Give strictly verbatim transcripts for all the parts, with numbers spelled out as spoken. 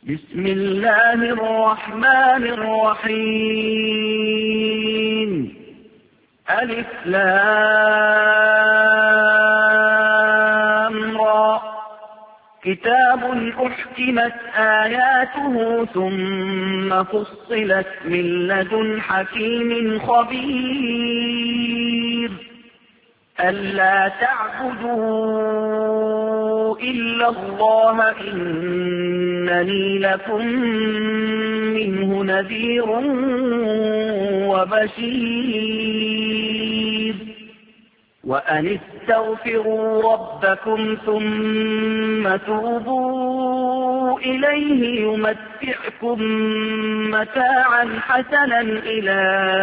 بسم الله الرحمن الرحيم. ألف لام را. كتاب أحكمت آياته ثم فصلت من لدن حكيم خبير. ألا تعبدوا إلا الله إنني لكم منه نذير وبشير. وأن استغفروا ربكم ثم توبوا إليه يمتعكم متاعا حسنا إلى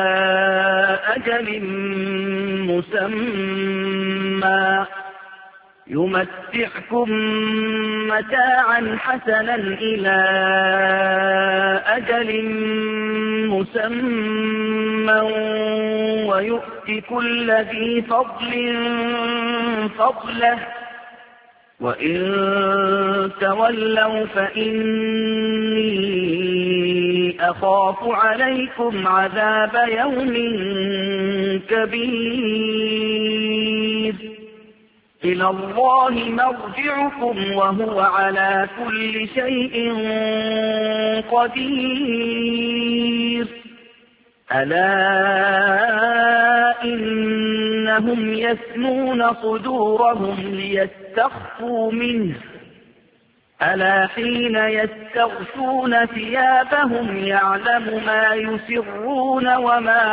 أجل مسمى يمتعكم متاعا حسنا إلى أجل مسمى ويؤت كل ذي فضل فضله. وإن تولوا فإني أخاف عليكم عذاب يوم كبير. إلى الله مرجعكم وهو على كل شيء قدير. ألا إنهم يثنون صدورهم ليستخفوا منه ألا حين يستغشون ثيابهم يعلم ما يسرون وما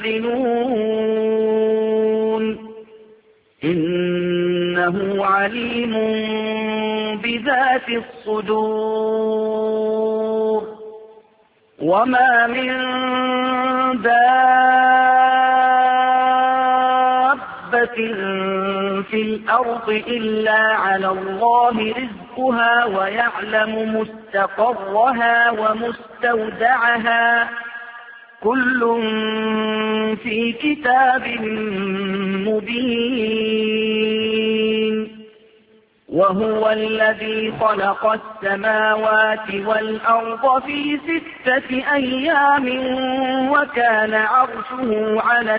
يعلنون إنه عليم بذات الصدور. وما من دابة في الأرض إلا على الله رزقها ويعلم مستقرها ومستودعها كل في كتاب مبين. وهو الذي خلق السماوات والأرض في ستة أيام وكان عرشه على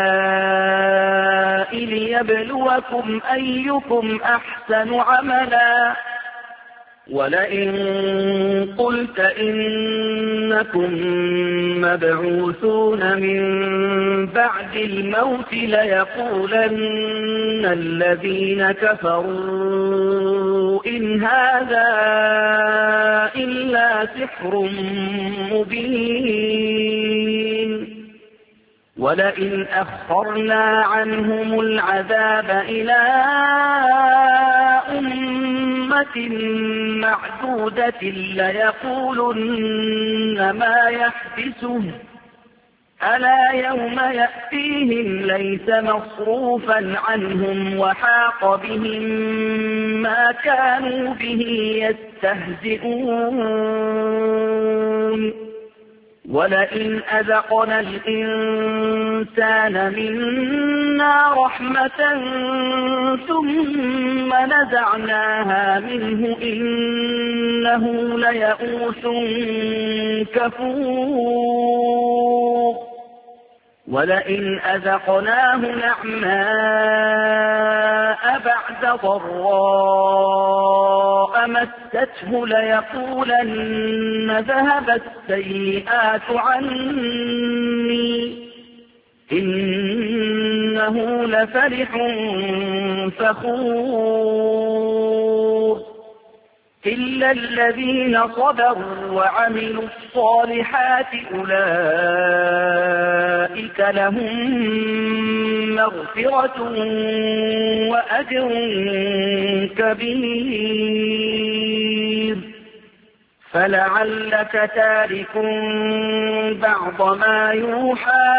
الماء ليبلوكم أيكم أحسن عملا. ولئن قلت إنكم مبعوثون من بعد الموت ليقولن الذين كفروا إن هذا إلا سحر مبين. ولئن أخرنا عنهم العذاب إلى أمة معدودة ليقولن ما يحبسه ألا يوم يأتيهم ليس مصروفا عنهم وحاق بهم ما كانوا به يستهزئون. ولئن أذقنا الإنسان منا رحمة ثم نزعناها منه إنه ليئوس كفور. ولئن أذقناه نعماء بعد ضراء مسته ليقولن ذهب السيئات عني إنه لفرح فخور. إلا الذين صبروا وعملوا الصالحات أولئك لهم مغفرة وأجر كبير. فلعلك تارك بعض ما يوحى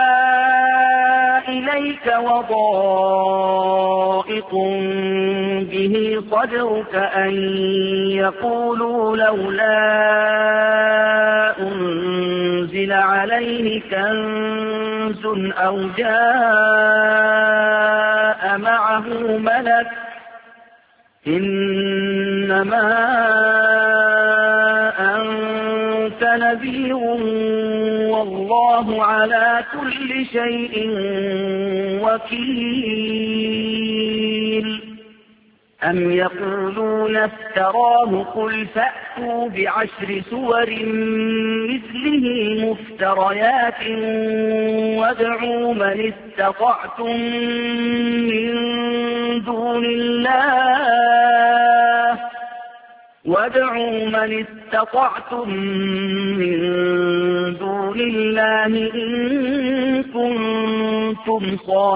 إليك وضائق به صدرك أن يقولوا لولا أنزل عليه كنز أو جاء معه ملك إنما أنت أنت نذير والله على كل شيء وكيل أم يقولون افتراه قل فأتوا بعشر سور مثله مفتريات وادعوا من استطعتم من دون الله وادعوا من استطعتم من دون الله إن كنتم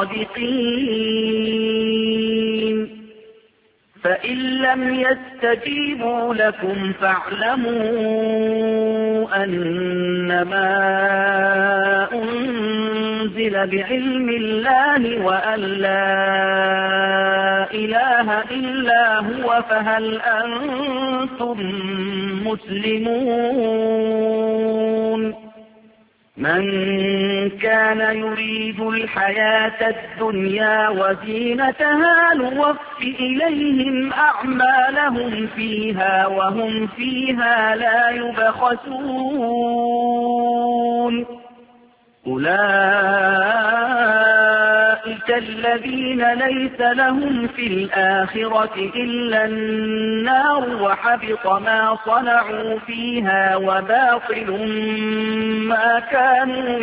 صادقين فإن لم يستجيبوا لكم فاعلموا أنما أنزل بعلم الله وأن لا إله إلا هو فهل أنتم مسلمون من كان يريد الحياة الدنيا وزينتها نوف إليهم أعمالهم فيها وهم فيها لا يبخسون أولئك الذين ليس لهم في الآخرة إلا النار وحبط ما صنعوا فيها وباطل ما كانوا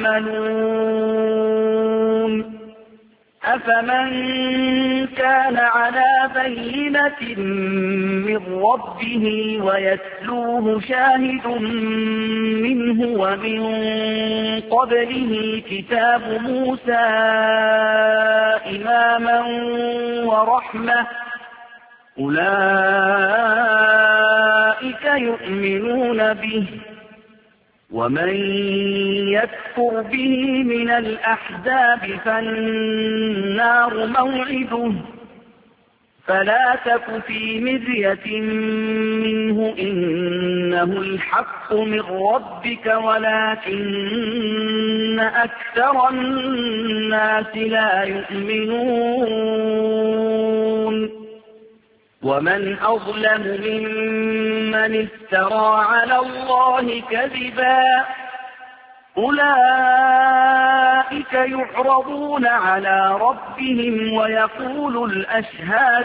يعملون أفمن كان على بينة من ربه ويتلوه شاهد منه ومن قبله كتاب موسى إماما ورحمة أولئك يؤمنون به ومن يكفر به من الأحزاب فالنار موعده فلا تك في مرية منه إنه الحق من ربك ولكن أكثر الناس لا يؤمنون ومن أظلم ممن افترى على الله كذبا أولئك يعرضون على ربهم ويقول الأشهاد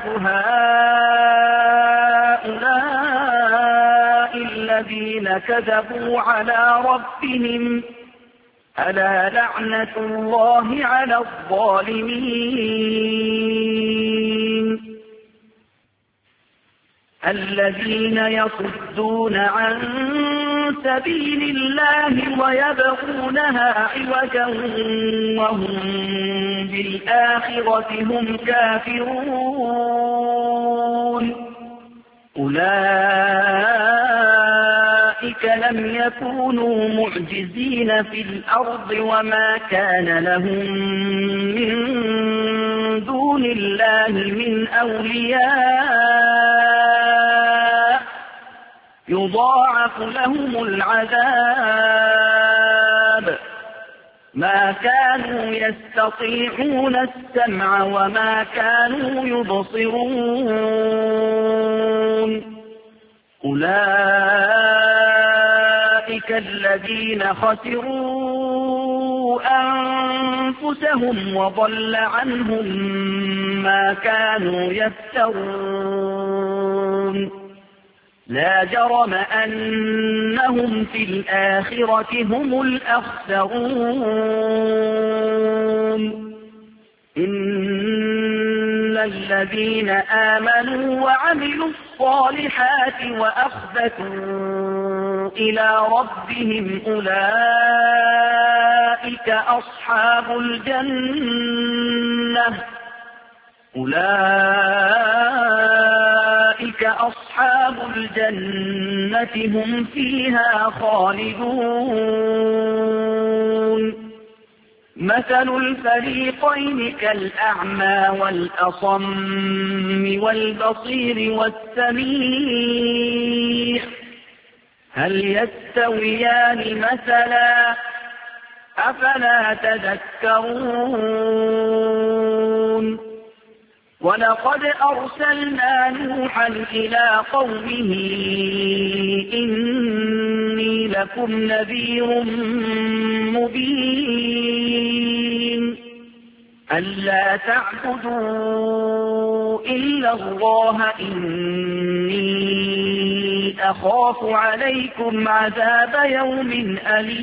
هؤلاء الذين كذبوا على ربهم ألا لعنة الله على الظالمين الذين يصدون عن سبيل الله ويبغونها عوجا وهم بالآخرة هم كافرون أولئك لم يكونوا معجزين في الأرض وما كان لهم من دون الله من أولياء يضاعف لهم العذاب ما كانوا يستطيعون السمع وما كانوا يبصرون أولئك الذين خسروا أنفسهم وضل عنهم ما كانوا يفترون لا جرم أنهم في الآخرة هم الأخسرون إن الذين آمنوا وعملوا الصالحات وأخبتوا إلى ربهم أولئك أصحاب الجنة أولئك أصحاب الجنة هم فيها خالدون مثل الفريقين كالأعمى والأصم والبصير والسميع هل يستويان مثلا أفلا تذكرون ولقد أرسلنا نوحا إلى قومه إني لكم نذير مبين ألا تعبدوا إلا الله إني أخاف عليكم عذاب يوم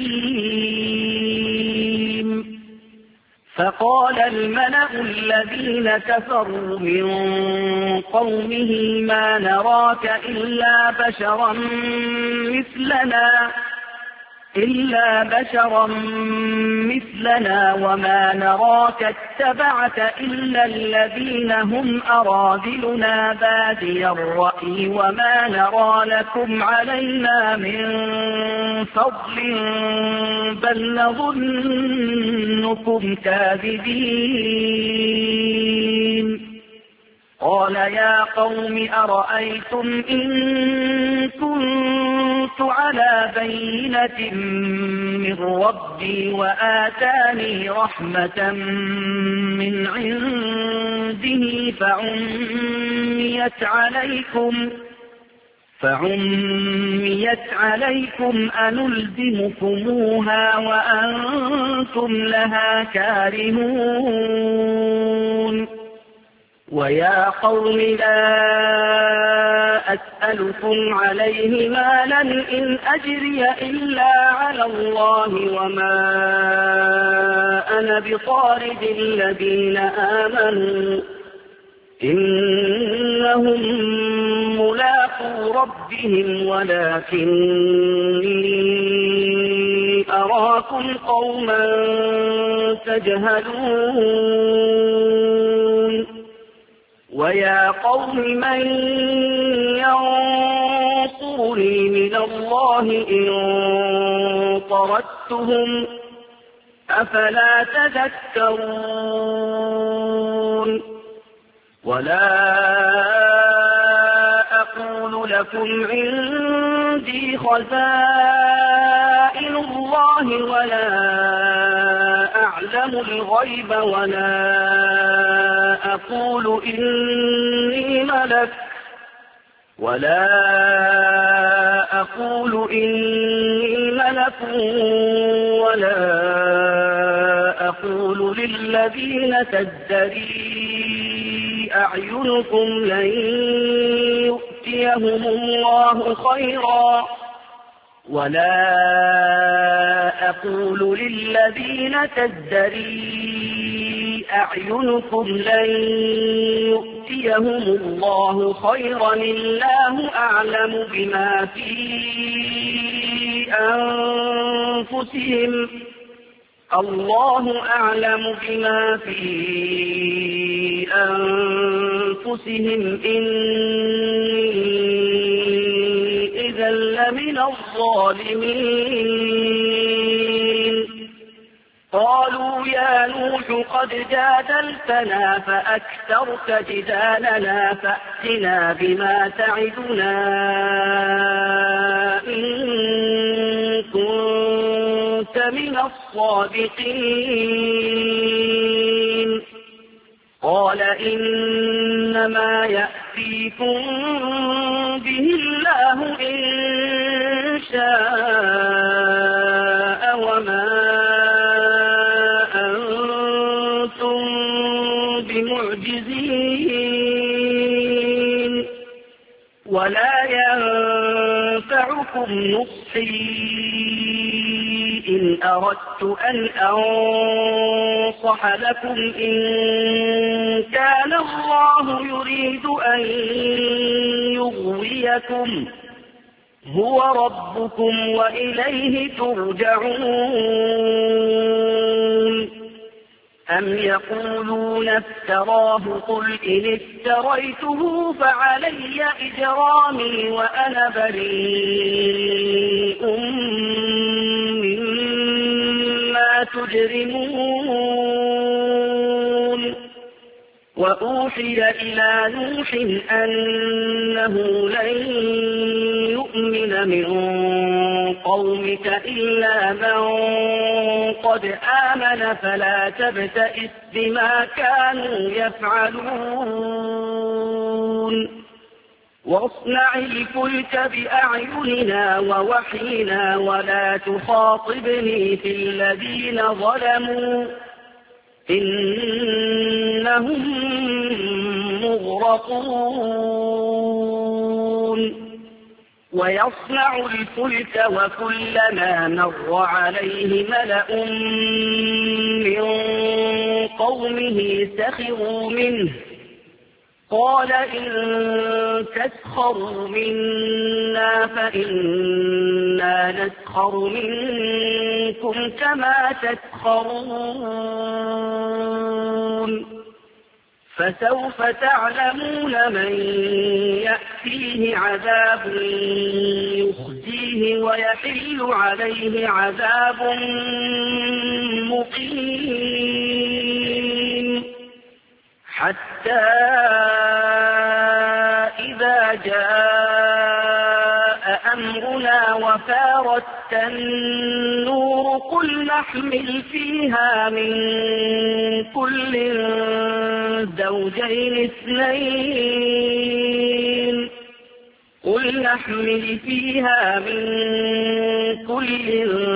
أليم فقال الملأ الذين كفروا من قومه ما نراك إلا بشرا مثلنا إلا بشرا مثلنا وما نراك اتبعك إلا الذين هم أراذلنا بادي الرأي وما نرى لكم علينا من فضل بل نظنكم كاذبين قال يا قوم أرأيتم إن كنت على بينة من ربي وآتاني رحمة من عنده فعميت عليكم فعميت عليكم أنلزمكموها وأنتم لها كارهون ويا قوم لا أسألكم عليه مالا إن أجري إلا على الله وما أنا بطارد الذين آمنوا إنهم ملاقو ربهم ولكني أراكم قوما تجهلون ويا قوم من ينصرني من الله إن طردتهم أفلا تذكرون ولا أقول لكم عندي خزائن الله ولا أعلم الغيب ولا أقول إني ملك ولا أقول إني ملك ولا أقول للذين تزدري أعينكم لن يؤتيهم الله خيرا ولا أقول للذين تزدري أعينكم لن يؤتيهم الله خيرا الله أعلم بما في أنفسهم الله أعلم بما في أنفسهم إني إذا لمن الظالمين قالوا يا نوح قد جادلتنا فأكثرت جدالنا فأتنا بما تعدنا إن كنت من الصادقين قال إنما يأتيكم به الله إن شاء وما أنتم بمعجزين ولا ينفعكم نصحي إن أردت أن أنصح لكم إن كان الله يريد أن يغويكم هو ربكم وإليه ترجعون أم يقولون افتراه قل إن افتريته فعلي إجرامي وأنا بريء مما تجرمون وأوحي إلى نوح أنه لن يؤمن من قومك إلا من قد آمن فلا تبتئس بما كانوا يفعلون واصنع الفلك بأعيننا ووحينا ولا تخاطبني في الذين ظلموا إنهم مغرقون ويصنع الفلك وكلما مر عليه ملأ من قومه سخروا منه قال إن تسخروا منا فإنا نسخر منكم كما تسخرون فسوف تعلمون من يأتيه عذاب يخزيه ويحل عليه عذاب مقيم حتى إذا جاء أمرنا وفارت النور قل نحمل فيها من كل زوجين اثنين قل نحمل فيها من كل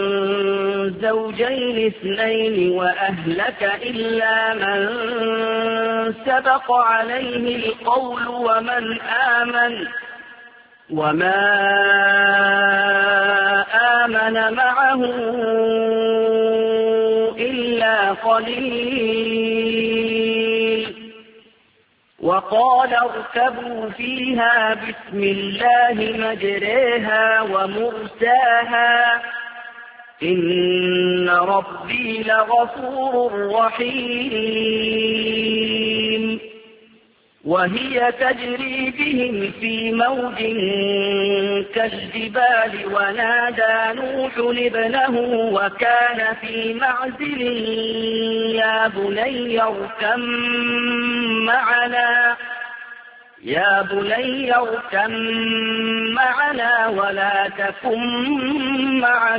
زوجين اثنين وأهلك إلا من سبق عليه القول ومن آمن وما آمن معه إلا قليل وقال اركبوا فيها بسم الله مجريها ومرساها إن ربي لغفور رحيم وهي تجري بهم في موج كالجبال ونادى نوح ابنه وكان في معزل يا بني اركب معنا يا بني اركب معنا ولا تكن مع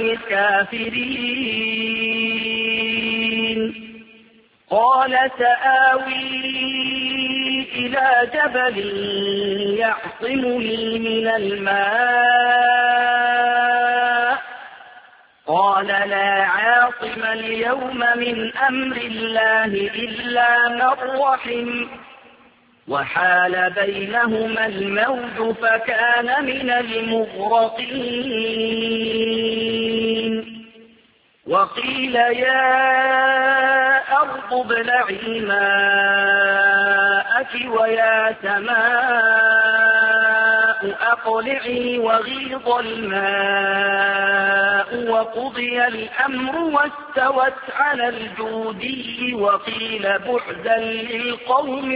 الكافرين قال سآوي إلى جبل يعصمني من الماء قال لا عاصم اليوم من أمر الله إلا من رحم وحال بينهما الموج فكان من المغرقين وقيل يا أرض ابلعي ماءك ويا سماء أقلعي وغيض الماء وقضي الأمر واستوت على الجودي وقيل بعدا للقوم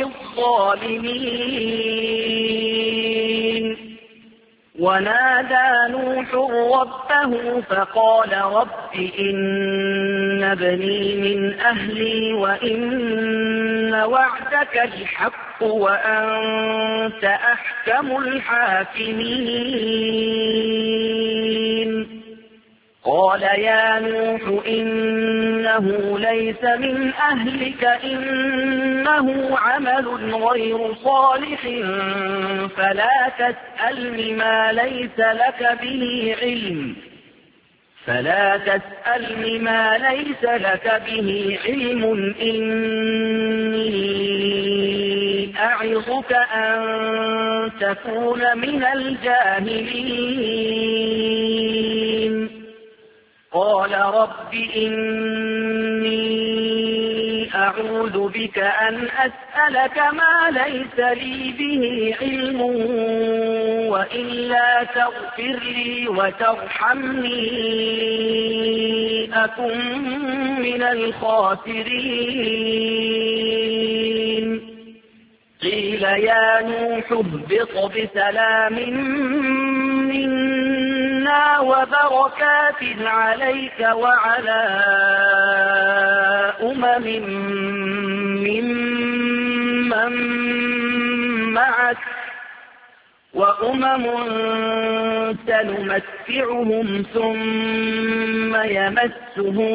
الظالمين ونادى نوح ربه فقال رب إن ابني من أهلي وإن وعدك الحق وأنت أحكم الحاكمين قال يا نوح إنه ليس من أهلك إنه عمل غير صالح فلا تسألني ما ليس لك به علم فلا تسألني ما ليس لك به علم إني أعظك أن تكون من الجاهلين قال رب إني أعوذ بك أن أسألك ما ليس لي به علم وإلا تغفر لي وترحمني أكن من الخاسرين قيل يا نوح اهبط بسلام منا وبركات عليك وعلى أمم ممن معك وأمم سنمتعهم ثم يمسهم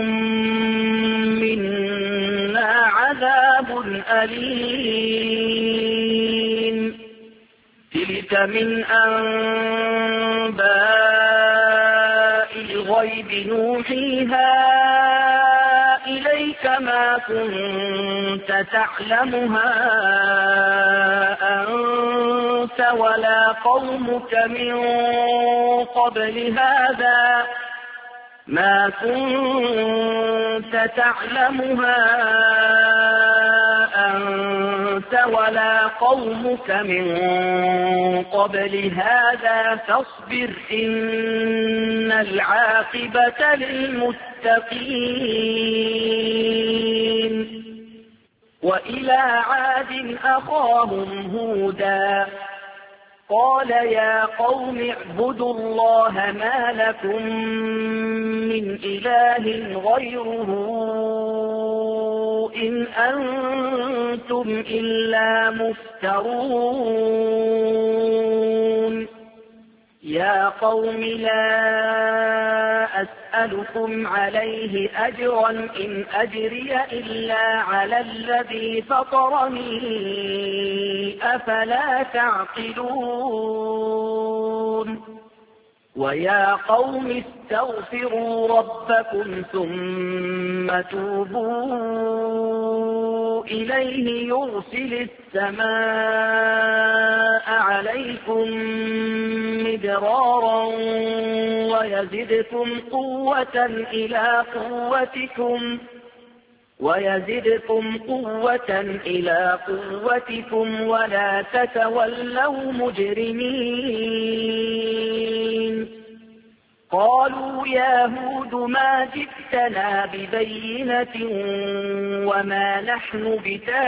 منا عذاب أليم تلك من أنباء الغيب نوحيها إليك ما كنت تعلمها أنت ولا قومك من قبل هذا ما كنت تعلمها أنت ولا قومك من قبل هذا فاصبر إن العاقبة للمتقين. وإلى عاد أخاهم هودا قال يا قوم اعبدوا الله ما لكم من إله غيره إن أنتم إلا مفترون. يا قوم لا أسألكم عليه أجرا إن أجري إلا على الذي فطرني أفلا تعقلون. ويا قوم استغفروا ربكم ثم توبوا إليه يرسل السماء عليكم مدرارا ويزدكم قوة إلى قوتكم ويزدكم قوة إلى قوتكم ولا تتولوا مجرمين. قالوا يا هود ما جئتنا ببينة وما نحن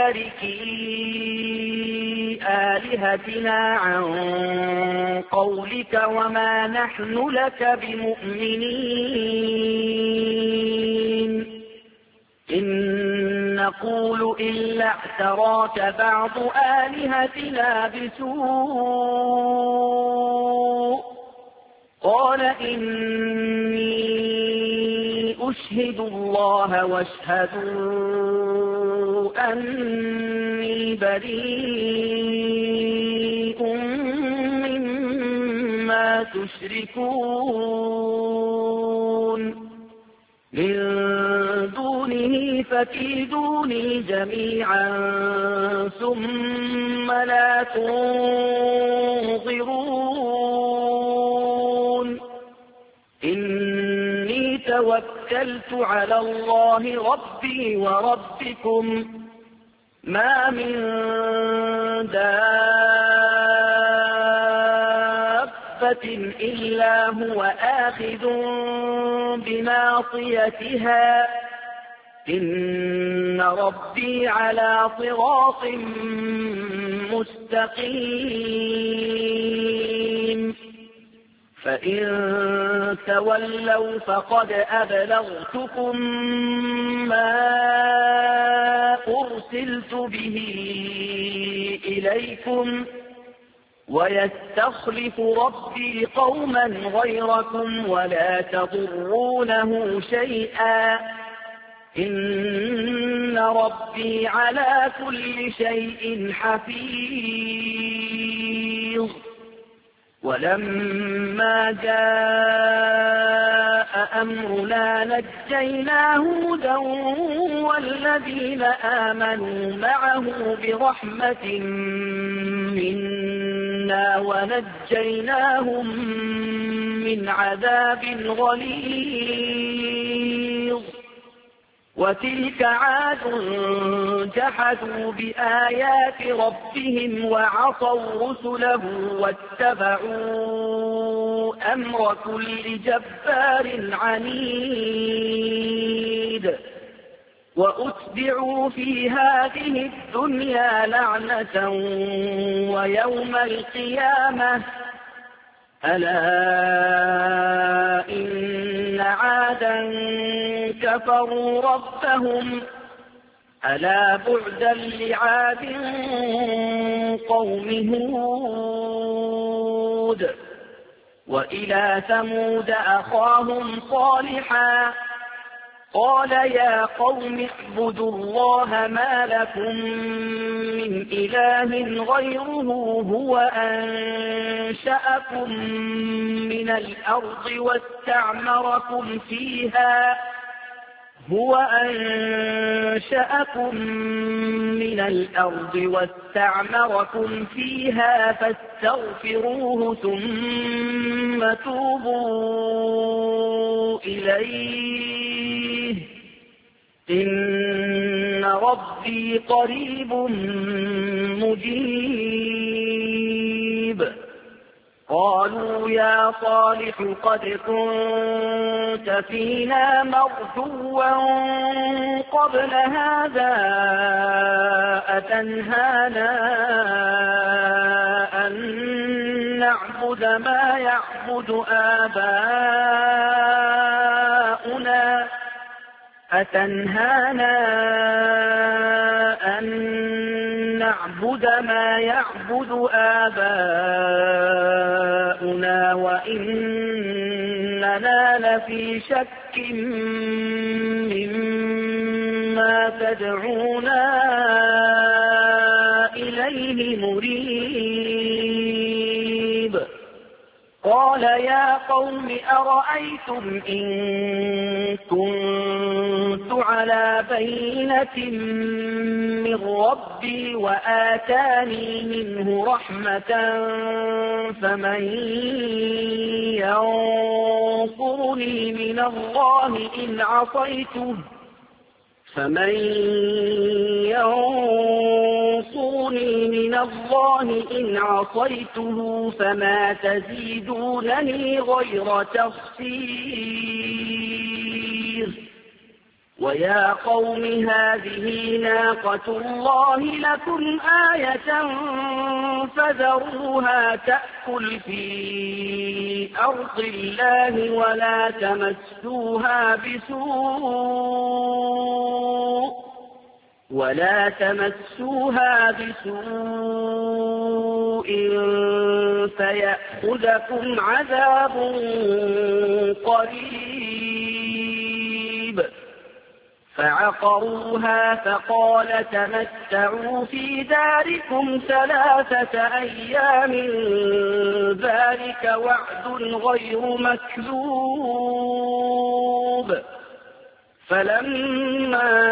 بتاركي آلهتنا عن قولك وما نحن لك بمؤمنين إن نقول إلا اعتراك بعض آلهتنا بسوء. قال إني أشهد الله واشهدوا أني بريء مما تشركون من دونه فكيدوني جميعا ثم لا تنظرون. إني توكلت على الله ربي وربكم ما من دابة إلا هو آخذ بناصيتها إن ربي على صراط مستقيم. فإن تولوا فقد أبلغتكم ما أرسلت به إليكم ويستخلف ربي قوما غيركم ولا تضرونه شيئا إن ربي على كل شيء حفيظ. ولما جاء أمرنا نجينا هودا والذين آمنوا معه برحمة منا ونجيناهم من عذاب غليظ. وتلك عاد جحدوا بآيات ربهم وعصوا رسله واتبعوا أمر كل جبار عنيد. وأتبعوا في هذه الدنيا لعنة ويوم القيامة ألا إن عادا كفروا ربهم ألا بعدا لعاد قوم هود. وإلى ثمود أخاهم صالحا قال يا قوم اعبدوا الله ما لكم من إله غيره هو أنشأكم من الأرض واستعمركم فيها هو أنشأكم من الأرض واستعمركم فيها فاستغفروه ثم توبوا إليه إن ربي قريب مجيب. قالوا يا صالح قد كنت فينا مرجوا قبل هذا أتنهانا أن نعبد ما يعبد آباؤنا أتنهانا أن نعبد ما يعبد آباؤنا وإننا لفي شك مما تدعونا إليه مريب. قال يا قوم أرأيتم إن كنت على بينة من ربي وآتاني منه رحمة فمن ينصرني من الله إن عصيته فمن ينصرني من الله إن عصيته فما تزيدونني غير تخسير. ويا قوم هذه ناقة الله لكم آية فذروها تأكل في أرض الله ولا تمسوها بسوء ولا تمسوها بسوء فيأخذكم عذاب قريب. فعقروها فقال تمتعوا في داركم ثلاثة أيام ذلك وعد غير مكذوب. فلما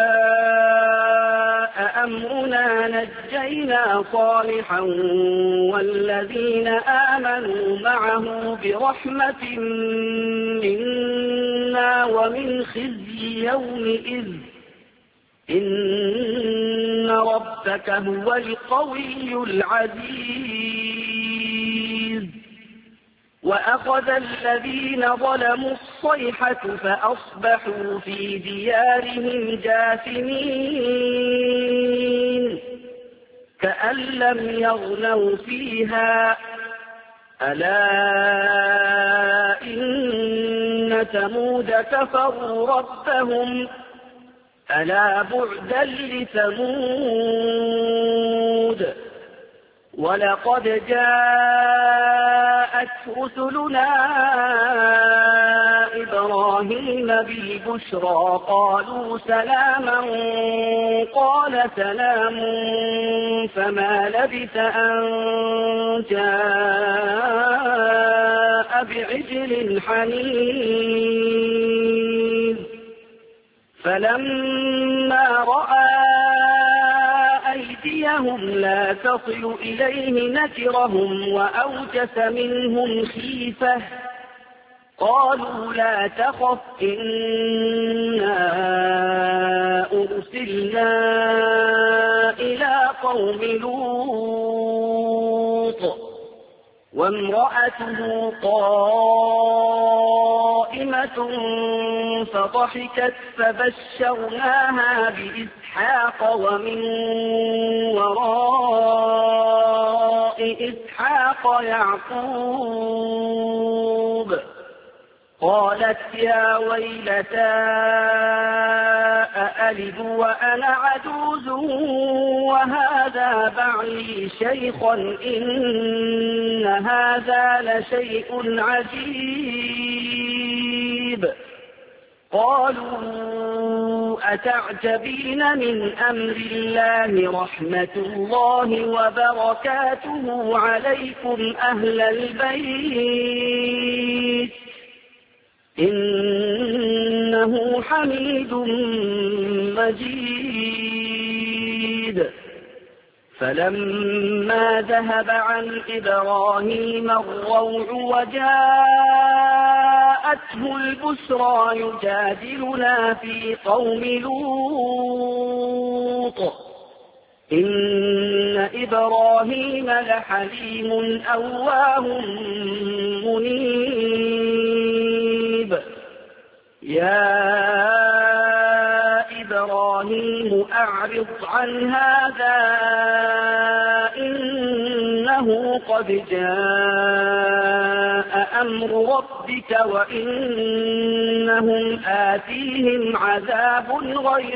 جاء أمرنا نجينا صالحا والذين آمنوا معه برحمة منا ومن خزي يومئذ إن ربك هو القوي العزيز. وأخذ الذين ظلموا الصيحة فأصبحوا في ديارهم جاثمين كأن لم يغنوا فيها ألا إن ثمود كفروا ربهم ألا بعدا لثمود. ولقد جاءت رسلنا إبراهيم بالبشرى قالوا سلاما قال سلام فما لبث أن جاء بعجل حنيذ. فلما رأى أيديهم لا تصل إليه نكرهم وأوجس منهم خيفة قالوا لا تخف إنا أرسلنا إلى قوم لوط وامرأته قائمة فضحكت فبشرناها بإسحاق ومن وراء إسحاق يعقوب. قالت يا ويلتى أألد وأنا عجوز وهذا بعلي شيخا إن هذا لشيء عجيب. قالوا أتعجبين من أمر الله رحمة الله وبركاته عليكم أهل البيت إنه حميد مجيد. فلما ذهب عن إبراهيم الروع وجاءته البشرى يجادلنا في قوم لوط إن إبراهيم لحليم أواه منيب. يا إبراهيم أعرض عن هذا إنه قد جاء أمر ربك وإنهم آتيهم عذاب غير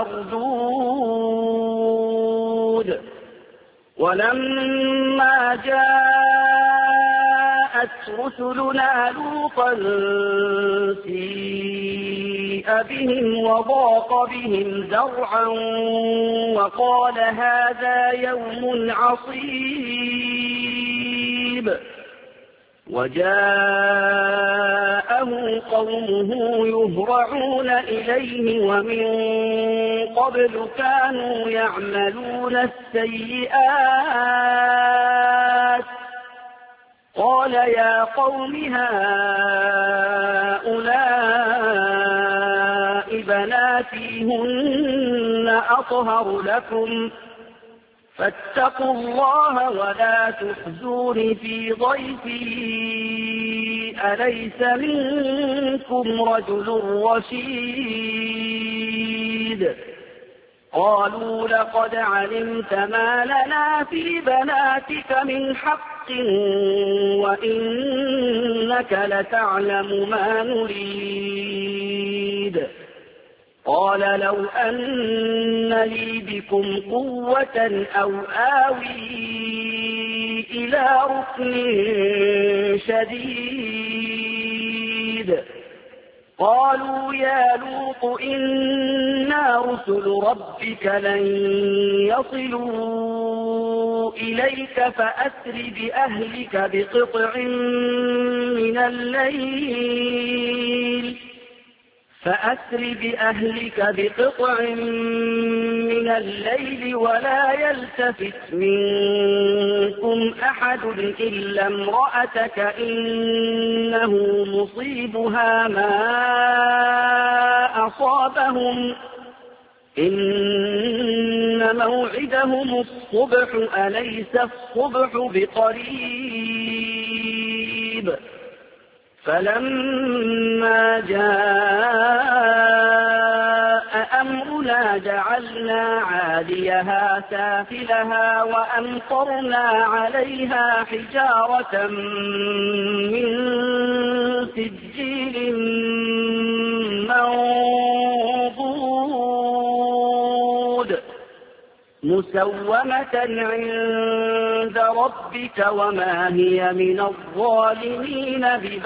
مردود. ولما جاءت رسلنا لوطا سيء بهم وضاق بهم ذرعا وقال هذا يوم عصيب. وجاءه قومه يهرعون إليه ومن قبل كانوا يعملون السيئات. قال يا قوم هؤلاء بناتي هن أطهر لكم فاتقوا الله ولا تخزون في ضيفي أليس منكم رجل رشيد. قالوا لقد علمت ما لنا في بناتك من حق وإنك لتعلم ما نريد. قال لو أن لي بكم قوة أو آوي إلى ركن شديد. قالوا يا لوط إنا رسل ربك لن يصلوا إليك فأسر بأهلك بقطع من الليل فأسر بأهلك بقطع من الليل ولا يلتفت منكم أحد إلا امرأتك إنه مصيبها ما أصابهم إن موعدهم الصبح أليس الصبح بقريب. فلما جاء أمرنا جعلنا عاليها سافلها وأمطرنا عليها حجارة من سجيل منضود مسومة عند ربك وما هي من الظالمين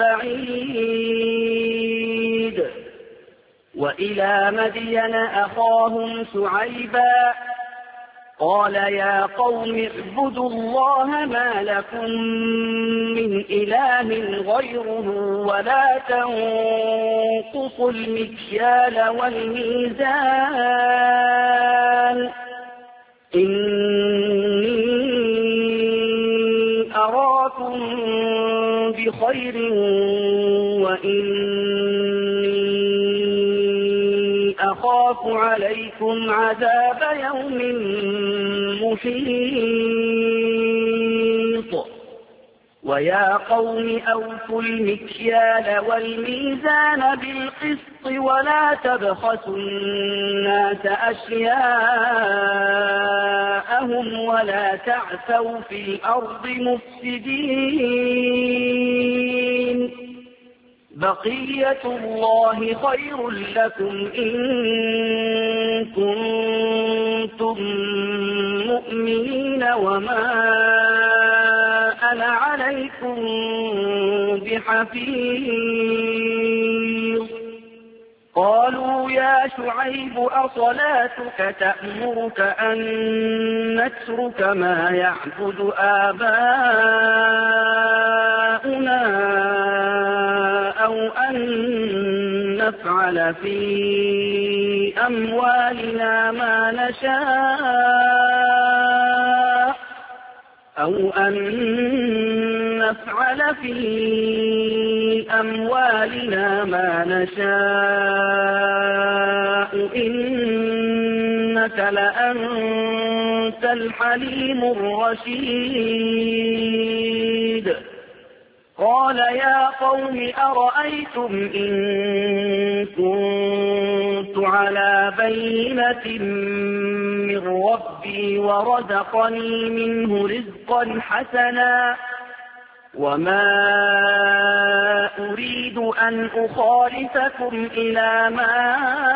ببعيد. وإلى مدين أخاهم شعيبا قال يا قوم اعبدوا الله ما لكم من إله غيره ولا تنقصوا المكيال والميزان إني أراكم بخير وإني أخاف عليكم عذاب يوم محيط. ويا قوم أوفوا المكيال والميزان بالقسط ولا تبخسوا الناس أشياءهم ولا تعثوا في الأرض مفسدين. بقية الله خير لكم إن كنتم مؤمنين وما أنا عليكم بحفيظ. يا شعيب أصلاتك تأمرك أن نترك ما يعبد آباؤنا أو أن نفعل في أموالنا ما نشاء أو أن نفعل في أموالنا ما نشاء إنك لأنت الحليم الرشيد قال يا قوم أرأيتم إن كنت على بينة من ربي ورزقني منه رزقا حسنا وما أريد أن أخالفكم إلى ما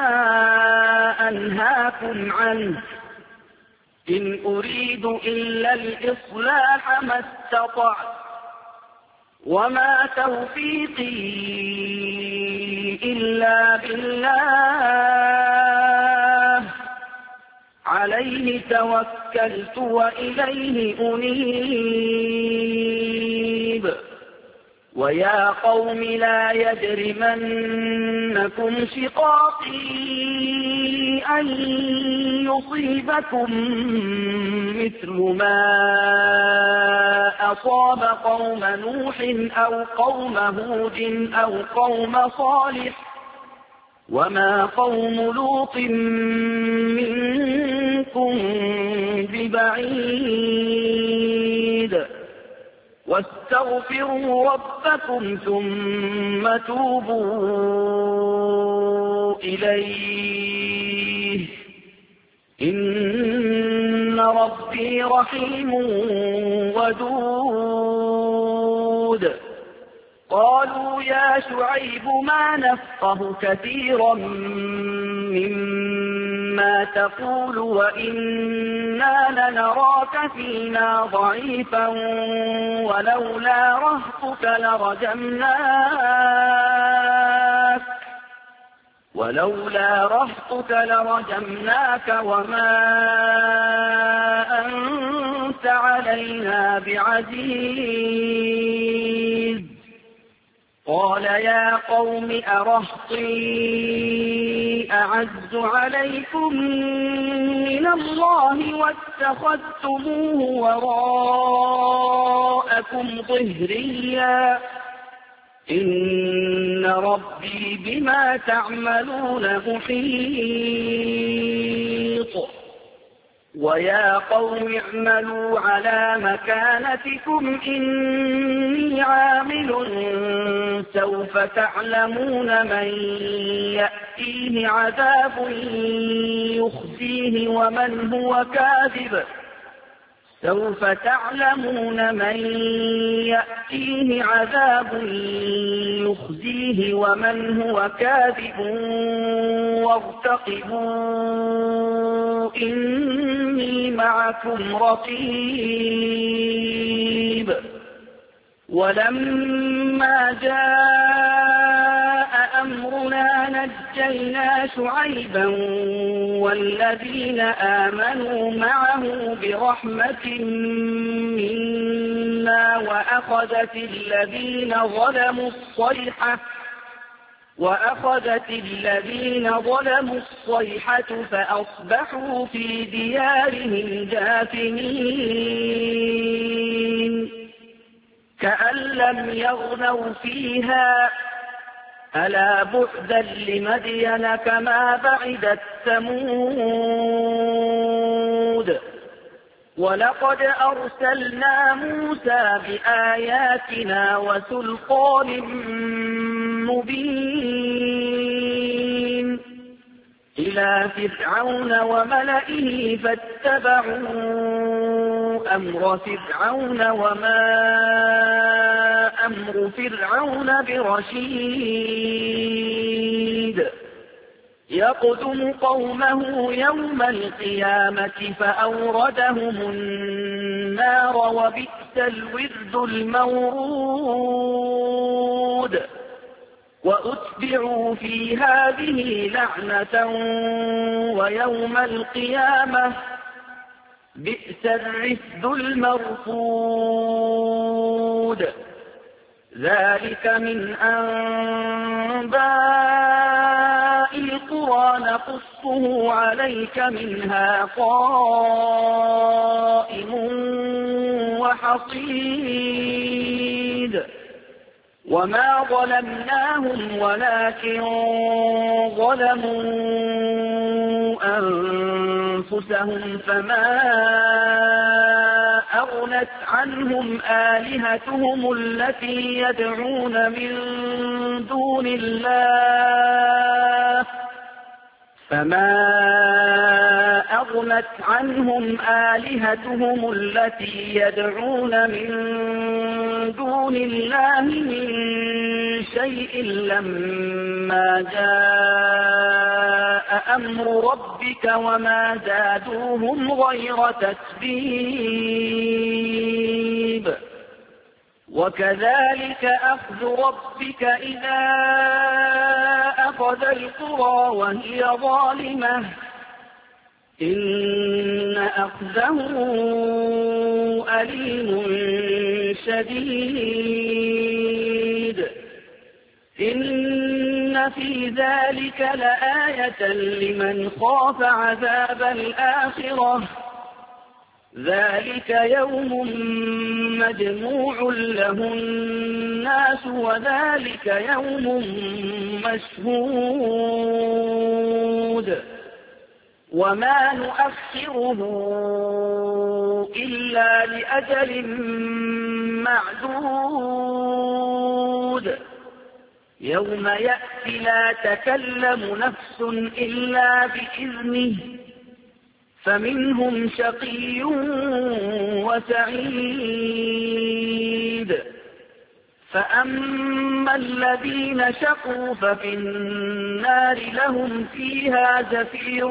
أنهاكم عنه إن أريد إلا الإصلاح ما استطعت وما توفيقي إلا بالله عليه توكلت وإليه أنيب ويا قوم لا يجرمنكم شقاقي أن يصيبكم مثل ما أصاب قوم نوح أو قوم هود أو قوم صالح وما قوم لوط منكم ببعيد واستغفروا ربكم ثم توبوا إليه إن ربي رحيم ودود قالوا يا شعيب ما نفقه كثيرا مما تقول وإنا لنراك فينا ضعيفا ولولا رهطك لرجمناك ولولا رهطك لرجمناك وما أنت علينا بعزيز قال يا قوم أرهطي أعز عليكم من الله واتخذتموه وراءكم ظهريا إن ربي بما تعملون محيط ويا قوم اعملوا على مكانتكم إني عامل سوف تعلمون من يأتيه عذاب يخزيه ومن هو كاذب سوف تعلمون من يأتيه عذاب يخزيه ومن هو كاذب وارتقبوا إني معكم رقيب ولما جاء أمرنا نجينا شعيبا والذين آمنوا معه برحمة منا وأخذت الذين ظلموا الصيحة وأخذت الذين ظلموا الصيحة فأصبحوا في ديارهم جاثمين كأن لم يغنوا فيها ألا بعدا لمدين كما بعدت ثمود ولقد أرسلنا موسى بآياتنا وسلطان مبين إلى فرعون وملئه فاتبعوا أمر فرعون وما أمر فرعون برشيد يقدم قومه يوم القيامة فأوردهم النار وبئس الورد المورود وأتبعوا في هذه لعنة ويوم القيامة بئس الرفد المرفود. ذلك من أنباء القرى نقصه عليك منها قائم وحصيد. وما ظلمناهم ولكن ظلموا أنفسهم فما أغنت عنهم آلهتهم التي يدعون من دون الله فما أغنت عنهم آلهتهم التي يدعون من دون الله من شيء لما جاء أمر ربك وما زادوهم غير تتبيب. وكذلك أخذ ربك إذا أخذ القرى وهي ظالمة إن أخذه أليم شديد. إن في ذلك لآية لمن خاف عذاب الآخرة ذلك يوم مجموع له الناس وذلك يوم مشهود. وما نؤخره إلا لأجل معدود يوم يأتي لا تكلم نفس إلا بإذنه فمنهم شقي وسعيد. فأما الذين شقوا ففي النار لهم فيها زفير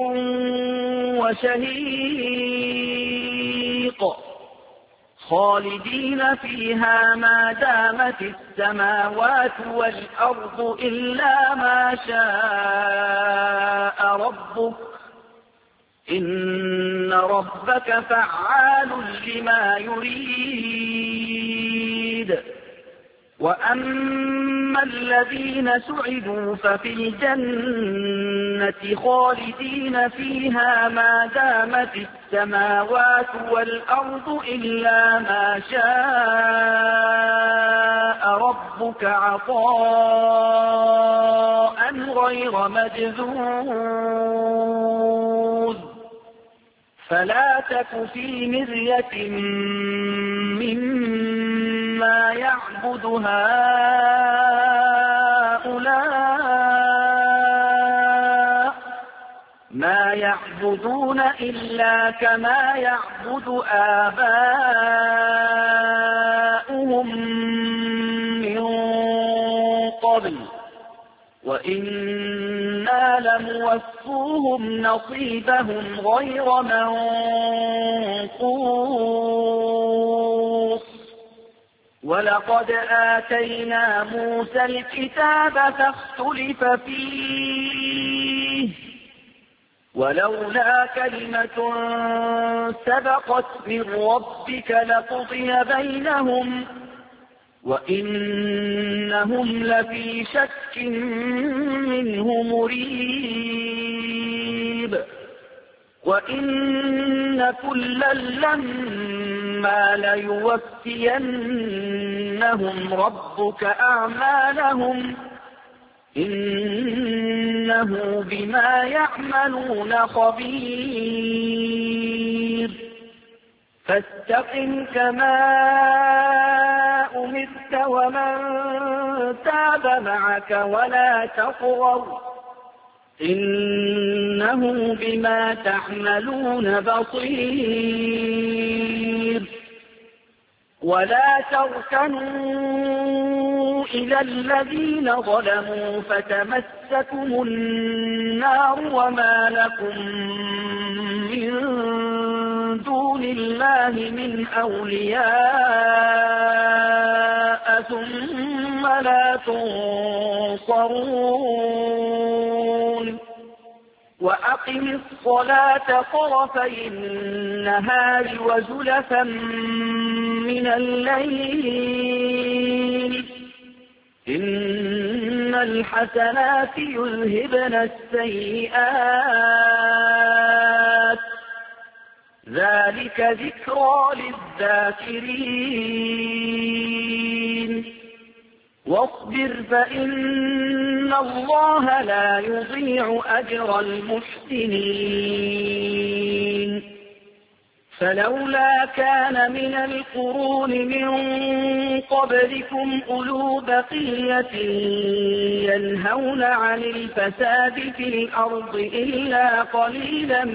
وشهيق خالدين فيها ما دامت السماوات والأرض إلا ما شاء ربك إن ربك فعال لما يريد. وأما الذين سعدوا ففي الجنة خالدين فيها ما دامت السماوات والأرض إلا ما شاء ربك عطاء غير مجذوذ. فلا تك في مرية مما يعبد هؤلاء ما يعبدون إلا كما يعبد آباؤهم من قبل وإنا لموفوهم نصيبهم غير منقوص. ولقد آتينا موسى الكتاب فاختلف فيه ولولا كلمة سبقت من ربك لقضي بينهم وإنهم لفي شك منه مريب. وإن كلا لما ليوفينهم ربك أعمالهم إنه بما يعملون خبير. فاستقم كما أمرت ومن تاب معك ولا تطغوا إنه بما تعملون بصير. ولا تركنوا إلى الذين ظلموا فتمسكم النار وما لكم من دون الله من أولياء ثم فلا تنصرون وأقم الصلاة طرفي النهار وزلفا من الليل إن الحسنات يذهبن السيئات ذلك ذكرى للذاكرين واصبر فإن الله لا يضيع أجر المحسنين فلولا كان من القرون من قبلكم أولو بقية ينهون عن الفساد في الأرض إلا قليلا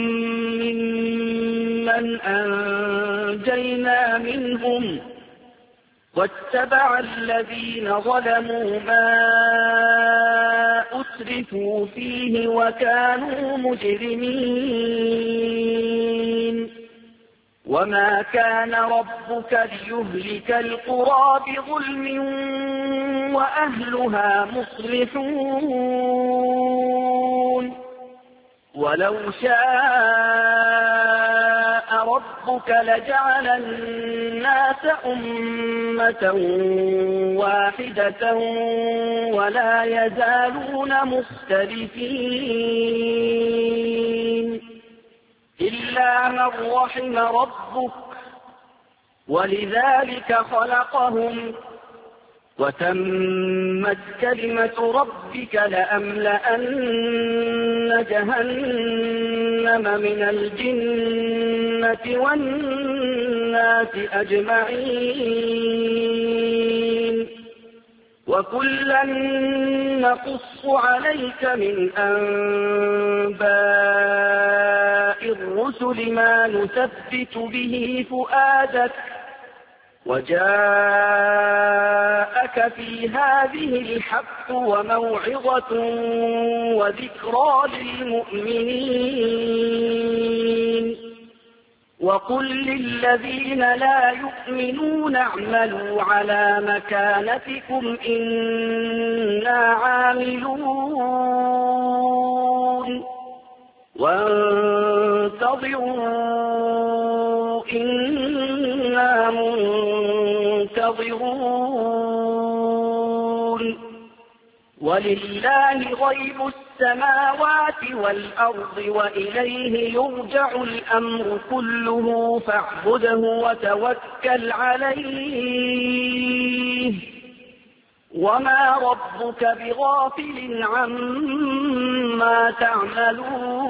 ممن أنجينا منهم واتبع الذين ظلموا ما أسرفوا فيه وكانوا مجرمين وما كان ربك ليهلك القرى بظلم وأهلها مصلحون ولو شاء ربك لجعل الناس أمة واحدة ولا يزالون مختلفين إلا من رحم ربك ولذلك خلقهم وتمت كلمة ربك لأملأن جهنم من الجنة والناس أجمعين وكلا نقص عليك من أنباء الرسل ما نثبت به فؤادك وجاءك في هذه الحق وموعظة وذكرى للمؤمنين وقل للذين لا يؤمنون اعملوا على مكانتكم إنا عاملون وانتظروا إنا منتظرون ولله غيب السماوات والأرض وإليه يرجع الأمر كله فاعبده وتوكل عليه وما ربك بغافل عما تعملون